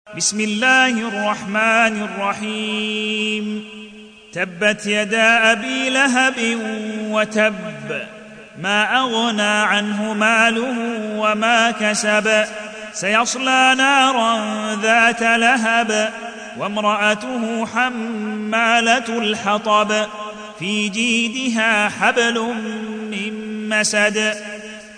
بسم الله الرحمن الرحيم. تبت يدا أبي لهب وتب، ما أغنى عنه ماله وما كسب، سيصلى نارا ذات لهب، وامرأته حمالة الحطب، في جيدها حبل من مسد.